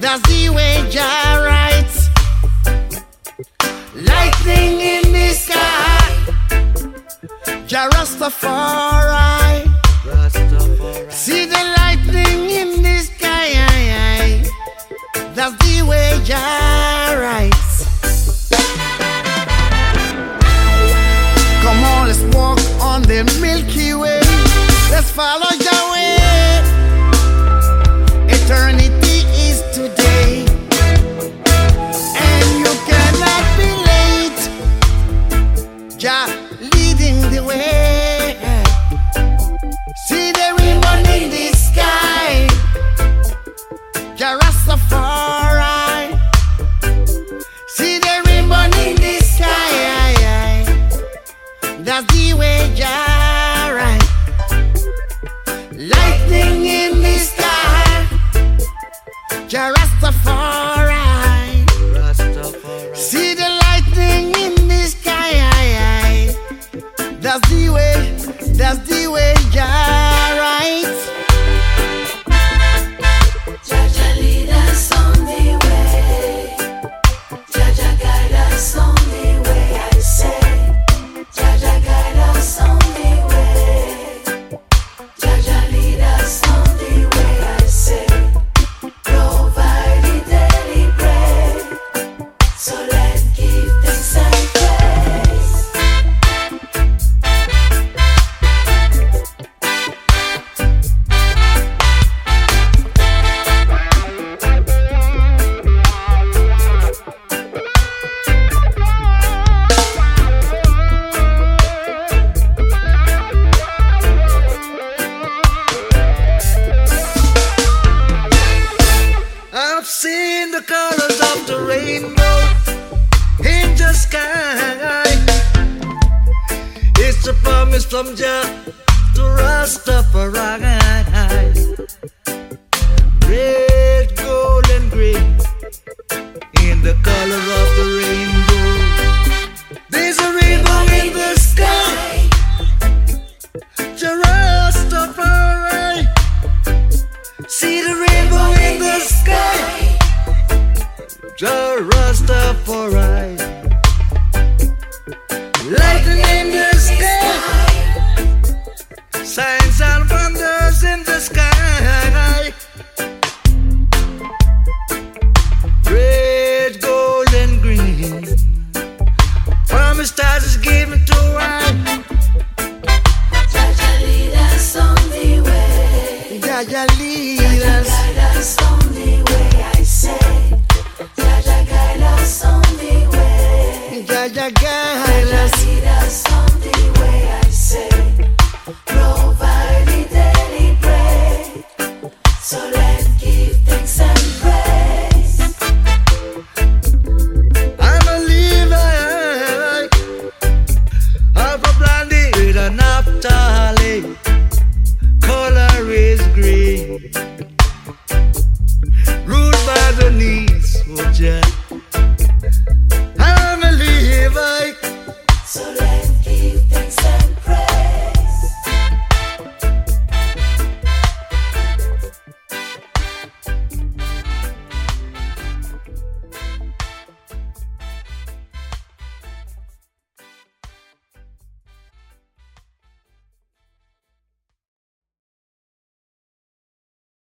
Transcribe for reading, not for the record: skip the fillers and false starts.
That's the way Jah writes. Lightning in the sky, Jah Rastafari. See the lightning in the sky. That's the way Jah writes. Come on, let's walk on the Milky Way. Let's follow Jah way. Eternity is today, and you cannot be late. Jah leading the way. See the rainbow in the sky, Jah Rastafari. See the rainbow in the sky. That's the way Jah writes. Lightning in the sky, Jah Rastafari. See the lightning in the sky. That's the way Jah writes. Jah lead us on the way. Jah guide us on the way. I say, Jah guide us on the way. Jah lead us on the way. I say, provide the daily bread. So let's give thanks and praise. I've seen the colors of the rainbow in the sky. It's a promise from Jah to Rastafari. Red, gold, and green in the color of the rainbow. There's a rainbow in the sky. Jah Rastafari. See the rainbow in the sky, Jah Rastafari. Lightning in the sky, signs and wonders in the sky. Red, gold, and green, promise stars is given to us. Jah lead us on the way. Jah lead Jah us. guide us on the way. I say, Jah guide us on the way. Jah guide Jah us. lead us on the way. I say, provide the daily bread. So let's give thanks and